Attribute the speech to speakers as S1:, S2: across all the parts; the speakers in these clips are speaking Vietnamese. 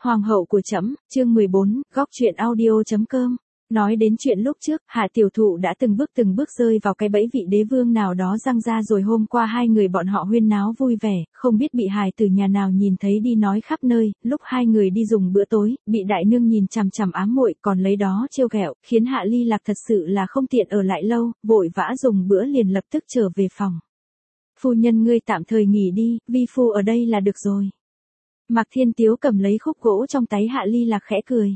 S1: Hoàng hậu của trẫm, chương 14, góc chuyện audio.com. Nói đến chuyện lúc trước, Hạ Tiểu Thụ đã từng bước rơi vào cái bẫy vị đế vương nào đó giăng ra rồi hôm qua hai người bọn họ huyên náo vui vẻ, không biết bị hài từ nhà nào nhìn thấy đi nói khắp nơi, lúc hai người đi dùng bữa tối, bị đại nương nhìn chằm chằm ám muội còn lấy đó trêu ghẹo, khiến Hạ Ly Lạc thật sự là không tiện ở lại lâu, vội vã dùng bữa liền lập tức trở về phòng. Phu nhân ngươi tạm thời nghỉ đi, vi phu ở đây là được rồi. Mạc Thiên Tiếu cầm lấy khúc gỗ trong tay Hạ Ly Lạc khẽ cười.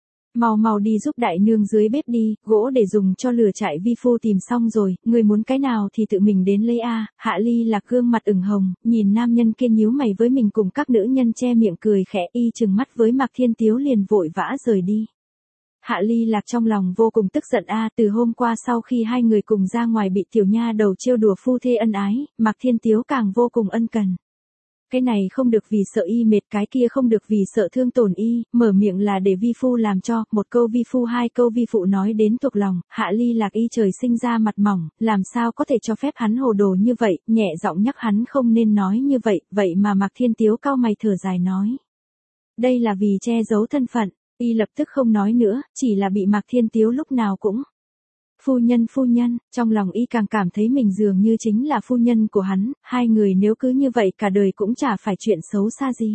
S1: Mau đi giúp đại nương dưới bếp đi, gỗ để dùng cho lửa trại vi phu tìm xong rồi, người muốn cái nào thì tự mình đến lấy a. Hạ Ly Lạc gương mặt ửng hồng, nhìn nam nhân kia nhíu mày với mình cùng các nữ nhân che miệng cười khẽ, y chừng mắt với Mạc Thiên Tiếu liền vội vã rời đi. Hạ Ly Lạc trong lòng vô cùng tức giận từ hôm qua sau khi hai người cùng ra ngoài bị tiểu nha đầu trêu đùa phu thê ân ái, Mạc Thiên Tiếu càng vô cùng ân cần. Cái này không được vì sợ y mệt, cái kia không được vì sợ thương tổn y, mở miệng là để vi phu làm cho, một câu vi phu hai câu vi phụ nói đến thuộc lòng, Hạ Ly Lạc y trời sinh ra mặt mỏng, làm sao có thể cho phép hắn hồ đồ như vậy, nhẹ giọng nhắc hắn không nên nói như vậy, vậy mà Mạc Thiên Tiếu cau mày thở dài nói. Đây là vì che giấu thân phận, y lập tức không nói nữa, chỉ là bị Mạc Thiên Tiếu lúc nào cũng. Phu nhân, trong lòng y càng cảm thấy mình dường như chính là phu nhân của hắn, hai người nếu cứ như vậy cả đời cũng chả phải chuyện xấu xa gì.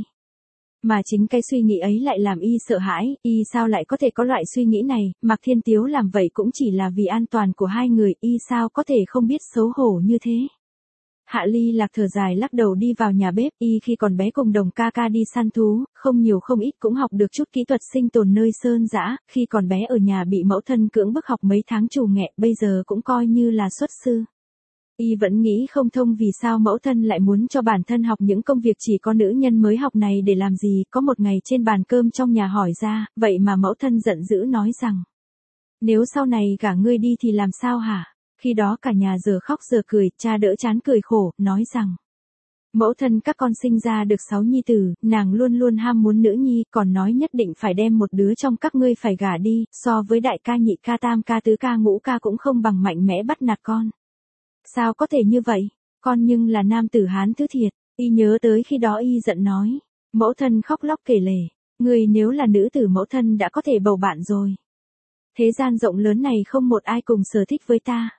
S1: Mà chính cái suy nghĩ ấy lại làm y sợ hãi, y sao lại có thể có loại suy nghĩ này, Mạc Thiên Tiếu làm vậy cũng chỉ là vì an toàn của hai người, y sao có thể không biết xấu hổ như thế. Hạ Ly Lạc thở dài lắc đầu đi vào nhà bếp, y khi còn bé cùng Đồng ca ca đi săn thú, không nhiều không ít cũng học được chút kỹ thuật sinh tồn nơi sơn dã, khi còn bé ở nhà bị mẫu thân cưỡng bức học mấy tháng trù nghẹ, bây giờ cũng coi như là xuất sư. Y vẫn nghĩ không thông vì sao mẫu thân lại muốn cho bản thân học những công việc chỉ có nữ nhân mới học này để làm gì, có một ngày trên bàn cơm trong nhà hỏi ra, vậy mà mẫu thân giận dữ nói rằng, nếu sau này cả ngươi đi thì làm sao hả? Khi đó cả nhà giờ khóc giờ cười, cha đỡ chán cười khổ, nói rằng, mẫu thân các con sinh ra được 6 nhi tử, nàng luôn luôn ham muốn nữ nhi, còn nói nhất định phải đem một đứa trong các ngươi phải gả đi, so với đại ca nhị ca tam ca tứ ca ngũ ca cũng không bằng mạnh mẽ bắt nạt con. Sao có thể như vậy, con nhưng là nam tử Hán thứ thiệt, y nhớ tới khi đó y giận nói, mẫu thân khóc lóc kể lể, người nếu là nữ tử mẫu thân đã có thể bầu bạn rồi. Thế gian rộng lớn này không một ai cùng sở thích với ta.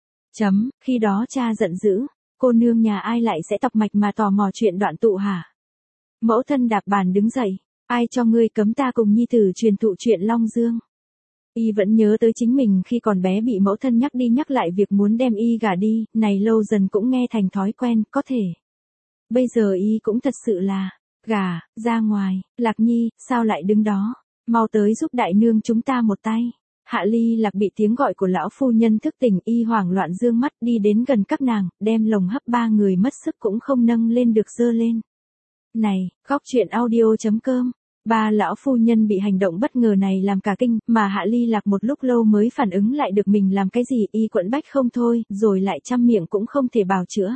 S1: Khi đó cha giận dữ, cô nương nhà ai lại sẽ tọc mạch mà tò mò chuyện đoạn tụ hả? Mẫu thân đạp bàn đứng dậy, ai cho ngươi cấm ta cùng nhi tử truyền thụ chuyện Long Dương? Y vẫn nhớ tới chính mình khi còn bé bị mẫu thân nhắc đi nhắc lại việc muốn đem y gả đi, này lâu dần cũng nghe thành thói quen, có thể. Bây giờ y cũng thật sự là, gả, ra ngoài, Lạc Nhi, sao lại đứng đó, mau tới giúp đại nương chúng ta một tay. Hạ Ly Lạc bị tiếng gọi của lão phu nhân thức tỉnh, y hoảng loạn dương mắt đi đến gần các nàng, đem lồng hấp ba người mất sức cũng không nâng lên được giơ lên. Này, góc chuyện audio.com. Ba lão phu nhân bị hành động bất ngờ này làm cả kinh, mà Hạ Ly Lạc một lúc lâu mới phản ứng lại được mình làm cái gì, y quẫn bách không thôi, rồi lại trăm miệng cũng không thể bào chữa.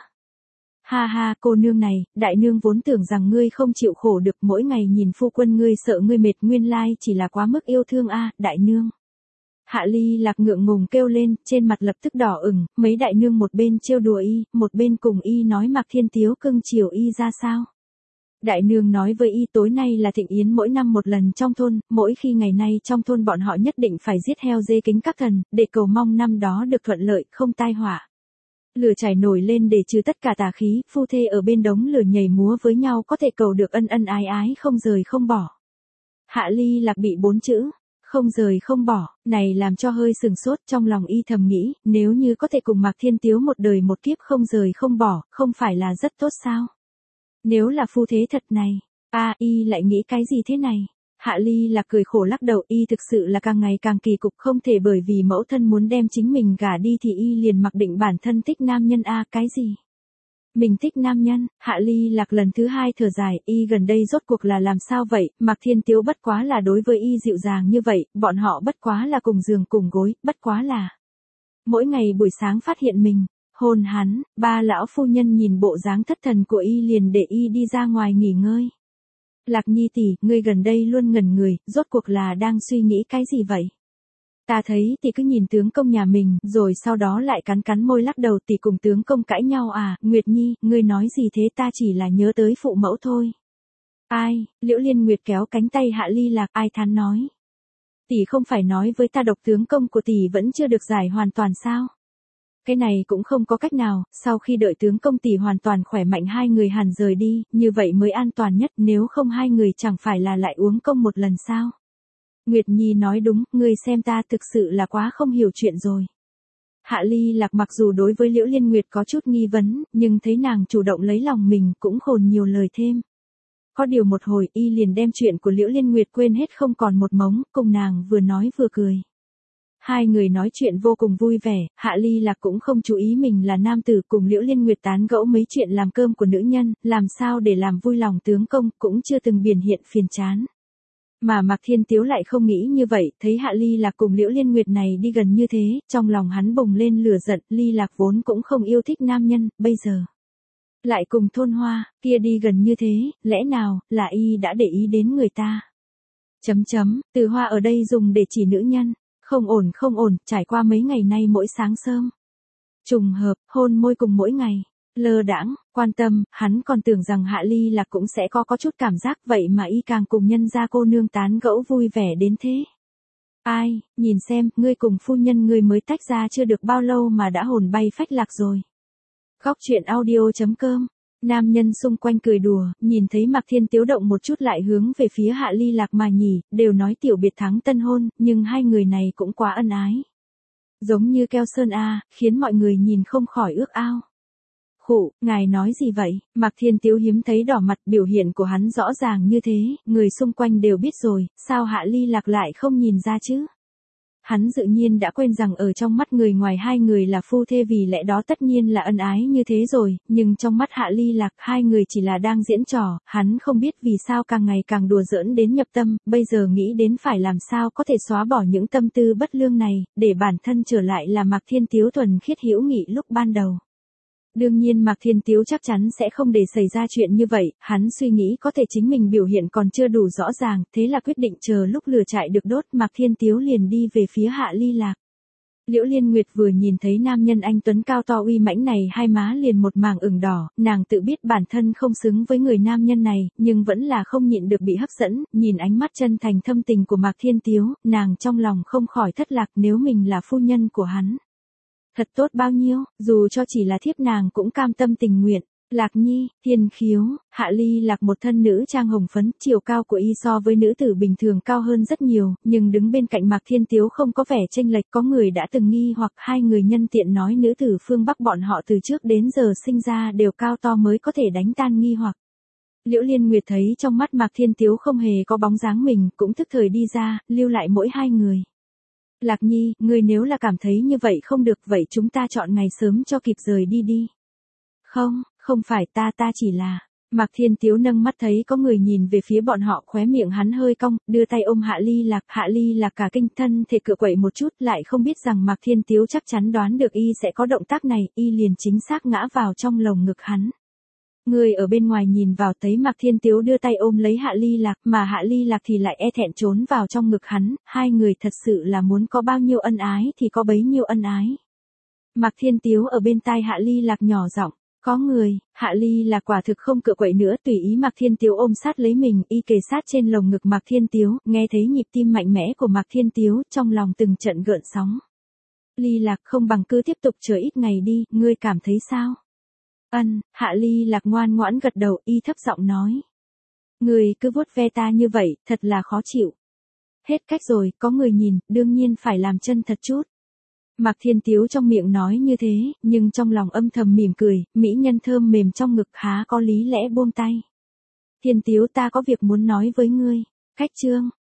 S1: Ha, cô nương này, đại nương vốn tưởng rằng ngươi không chịu khổ được, mỗi ngày nhìn phu quân ngươi sợ ngươi mệt, nguyên lai chỉ là quá mức yêu thương đại nương. Hạ Ly Lạc ngượng ngùng kêu lên, trên mặt lập tức đỏ ửng, mấy đại nương một bên trêu đùa y, một bên cùng y nói Mạc Thiên Tiếu cưng chiều y ra sao. Đại nương nói với y tối nay là thịnh yến mỗi năm một lần trong thôn, mỗi khi ngày nay trong thôn bọn họ nhất định phải giết heo dê kính các thần, để cầu mong năm đó được thuận lợi, không tai họa. Lửa chảy nổi lên để trừ tất cả tà khí, phu thê ở bên đống lửa nhảy múa với nhau có thể cầu được ân ân ái ái không rời không bỏ. Hạ Ly Lạc bị 4 chữ không rời không bỏ, này làm cho hơi sừng sốt, trong lòng y thầm nghĩ, nếu như có thể cùng Mạc Thiên Tiếu một đời một kiếp không rời không bỏ, không phải là rất tốt sao? Nếu là phu thế thật này, y lại nghĩ cái gì thế này? Hạ Ly Lạc cười khổ lắc đầu, y thực sự là càng ngày càng kỳ cục, không thể bởi vì mẫu thân muốn đem chính mình gả đi thì y liền mặc định bản thân thích nam nhân cái gì? Mình thích nam nhân. Hạ Ly Lạc lần thứ 2 thở dài, y gần đây rốt cuộc là làm sao vậy, Mạc Thiên Tiếu bất quá là đối với y dịu dàng như vậy, bọn họ bất quá là cùng giường cùng gối, bất quá là mỗi ngày buổi sáng phát hiện mình hôn hắn. Ba lão phu nhân nhìn bộ dáng thất thần của y liền để y đi ra ngoài nghỉ ngơi. Lạc Nhi tỷ, ngươi gần đây luôn ngẩn người, rốt cuộc là đang suy nghĩ cái gì vậy? Ta thấy tỷ cứ nhìn tướng công nhà mình, rồi sau đó lại cắn môi lắc đầu, tỷ cùng tướng công cãi nhau à? Nguyệt Nhi, ngươi nói gì thế, ta chỉ là nhớ tới phụ mẫu thôi. Ai, Liễu Liên Nguyệt kéo cánh tay Hạ Ly Lạc, ai thán nói. Tỷ không phải nói với ta độc tướng công của tỷ vẫn chưa được giải hoàn toàn sao? Cái này cũng không có cách nào, sau khi đợi tướng công tỷ hoàn toàn khỏe mạnh hai người hẳn rời đi, như vậy mới an toàn nhất, nếu không hai người chẳng phải là lại uống công một lần sao? Nguyệt Nhi nói đúng, ngươi xem ta thực sự là quá không hiểu chuyện rồi. Hạ Ly Lạc mặc dù đối với Liễu Liên Nguyệt có chút nghi vấn, nhưng thấy nàng chủ động lấy lòng mình cũng khồn nhiều lời thêm. Có điều một hồi y liền đem chuyện của Liễu Liên Nguyệt quên hết không còn một mống, cùng nàng vừa nói vừa cười. Hai người nói chuyện vô cùng vui vẻ, Hạ Ly Lạc cũng không chú ý mình là nam tử, cùng Liễu Liên Nguyệt tán gẫu mấy chuyện làm cơm của nữ nhân, làm sao để làm vui lòng tướng công, cũng chưa từng biểu hiện phiền chán. Mà Mạc Thiên Tiếu lại không nghĩ như vậy, thấy Hạ Ly Lạc cùng Liễu Liên Nguyệt này đi gần như thế, trong lòng hắn bùng lên lửa giận, Ly Lạc vốn cũng không yêu thích nam nhân, bây giờ lại cùng Thôn Hoa, kia đi gần như thế, lẽ nào, là y đã để ý đến người ta. Từ Hoa ở đây dùng để chỉ nữ nhân, không ổn, trải qua mấy ngày nay mỗi sáng sớm. Trùng hợp, hôn môi cùng mỗi ngày, lơ đãng, quan tâm, hắn còn tưởng rằng Hạ Ly Lạc cũng sẽ có chút cảm giác vậy mà y càng cùng nhân gia cô nương tán gẫu vui vẻ đến thế. Ai, nhìn xem, ngươi cùng phu nhân ngươi mới tách ra chưa được bao lâu mà đã hồn bay phách lạc rồi. Góc truyện audio.com. Nam nhân xung quanh cười đùa, nhìn thấy Mạc Thiên Tiếu động một chút lại hướng về phía Hạ Ly Lạc mà nhỉ, đều nói tiểu biệt thắng tân hôn, nhưng hai người này cũng quá ân ái. Giống như keo sơn a, khiến mọi người nhìn không khỏi ước ao. Khụ, ngài nói gì vậy? Mạc Thiên Tiếu hiếm thấy đỏ mặt, biểu hiện của hắn rõ ràng như thế, người xung quanh đều biết rồi, sao Hạ Ly Lạc lại không nhìn ra chứ? Hắn tự nhiên đã quên rằng ở trong mắt người ngoài hai người là phu thê, vì lẽ đó tất nhiên là ân ái như thế rồi, nhưng trong mắt Hạ Ly Lạc hai người chỉ là đang diễn trò, hắn không biết vì sao càng ngày càng đùa giỡn đến nhập tâm, bây giờ nghĩ đến phải làm sao có thể xóa bỏ những tâm tư bất lương này, để bản thân trở lại là Mạc Thiên Tiếu thuần khiết hữu nghị lúc ban đầu. Đương nhiên Mạc Thiên Tiếu chắc chắn sẽ không để xảy ra chuyện như vậy, hắn suy nghĩ có thể chính mình biểu hiện còn chưa đủ rõ ràng, thế là quyết định chờ lúc lửa trại được đốt, Mạc Thiên Tiếu liền đi về phía Hạ Ly Lạc. Liễu Liên Nguyệt vừa nhìn thấy nam nhân anh tuấn cao to uy mãnh này, hai má liền một mảng ửng đỏ, nàng tự biết bản thân không xứng với người nam nhân này, nhưng vẫn là không nhịn được bị hấp dẫn, nhìn ánh mắt chân thành thâm tình của Mạc Thiên Tiếu, nàng trong lòng không khỏi thất lạc, nếu mình là phu nhân của hắn. Thật tốt bao nhiêu, dù cho chỉ là thiếp nàng cũng cam tâm tình nguyện. Lạc Nhi, Thiên Khiếu, Hạ Ly Lạc một thân nữ trang hồng phấn, chiều cao của y so với nữ tử bình thường cao hơn rất nhiều, nhưng đứng bên cạnh Mạc Thiên Tiếu không có vẻ chênh lệch, có người đã từng nghi hoặc hai người nhân tiện nói nữ tử phương Bắc bọn họ từ trước đến giờ sinh ra đều cao to mới có thể đánh tan nghi hoặc. Liễu Liên Nguyệt thấy trong mắt Mạc Thiên Tiếu không hề có bóng dáng mình, cũng tức thời đi ra, lưu lại mỗi hai người. Lạc Nhi, ngươi nếu là cảm thấy như vậy không được, vậy chúng ta chọn ngày sớm cho kịp rời đi đi. Không phải ta chỉ là. Mạc Thiên Tiếu nâng mắt thấy có người nhìn về phía bọn họ, khóe miệng hắn hơi cong, đưa tay ôm Hạ Ly Lạc cả kinh thân thể cựa quậy một chút, lại không biết rằng Mạc Thiên Tiếu chắc chắn đoán được y sẽ có động tác này, y liền chính xác ngã vào trong lồng ngực hắn. Người ở bên ngoài nhìn vào thấy Mạc Thiên Tiếu đưa tay ôm lấy Hạ Ly Lạc, mà Hạ Ly Lạc thì lại e thẹn trốn vào trong ngực hắn, hai người thật sự là muốn có bao nhiêu ân ái thì có bấy nhiêu ân ái. Mạc Thiên Tiếu ở bên tai Hạ Ly Lạc nhỏ giọng, có người. Hạ Ly Lạc quả thực không cựa quậy nữa, tùy ý Mạc Thiên Tiếu ôm sát lấy mình, y kề sát trên lồng ngực Mạc Thiên Tiếu, nghe thấy nhịp tim mạnh mẽ của Mạc Thiên Tiếu, trong lòng từng trận gợn sóng. Ly Lạc, không bằng cứ tiếp tục chờ ít ngày đi, ngươi cảm thấy sao? Hạ Ly Lạc ngoan ngoãn gật đầu, y thấp giọng nói. Người cứ vuốt ve ta như vậy, thật là khó chịu. Hết cách rồi, có người nhìn, đương nhiên phải làm chân thật chút. Mạc Thiên Tiếu trong miệng nói như thế, nhưng trong lòng âm thầm mỉm cười, mỹ nhân thơm mềm trong ngực há có lý lẽ buông tay. Thiên Tiếu, ta có việc muốn nói với ngươi. Khách trương,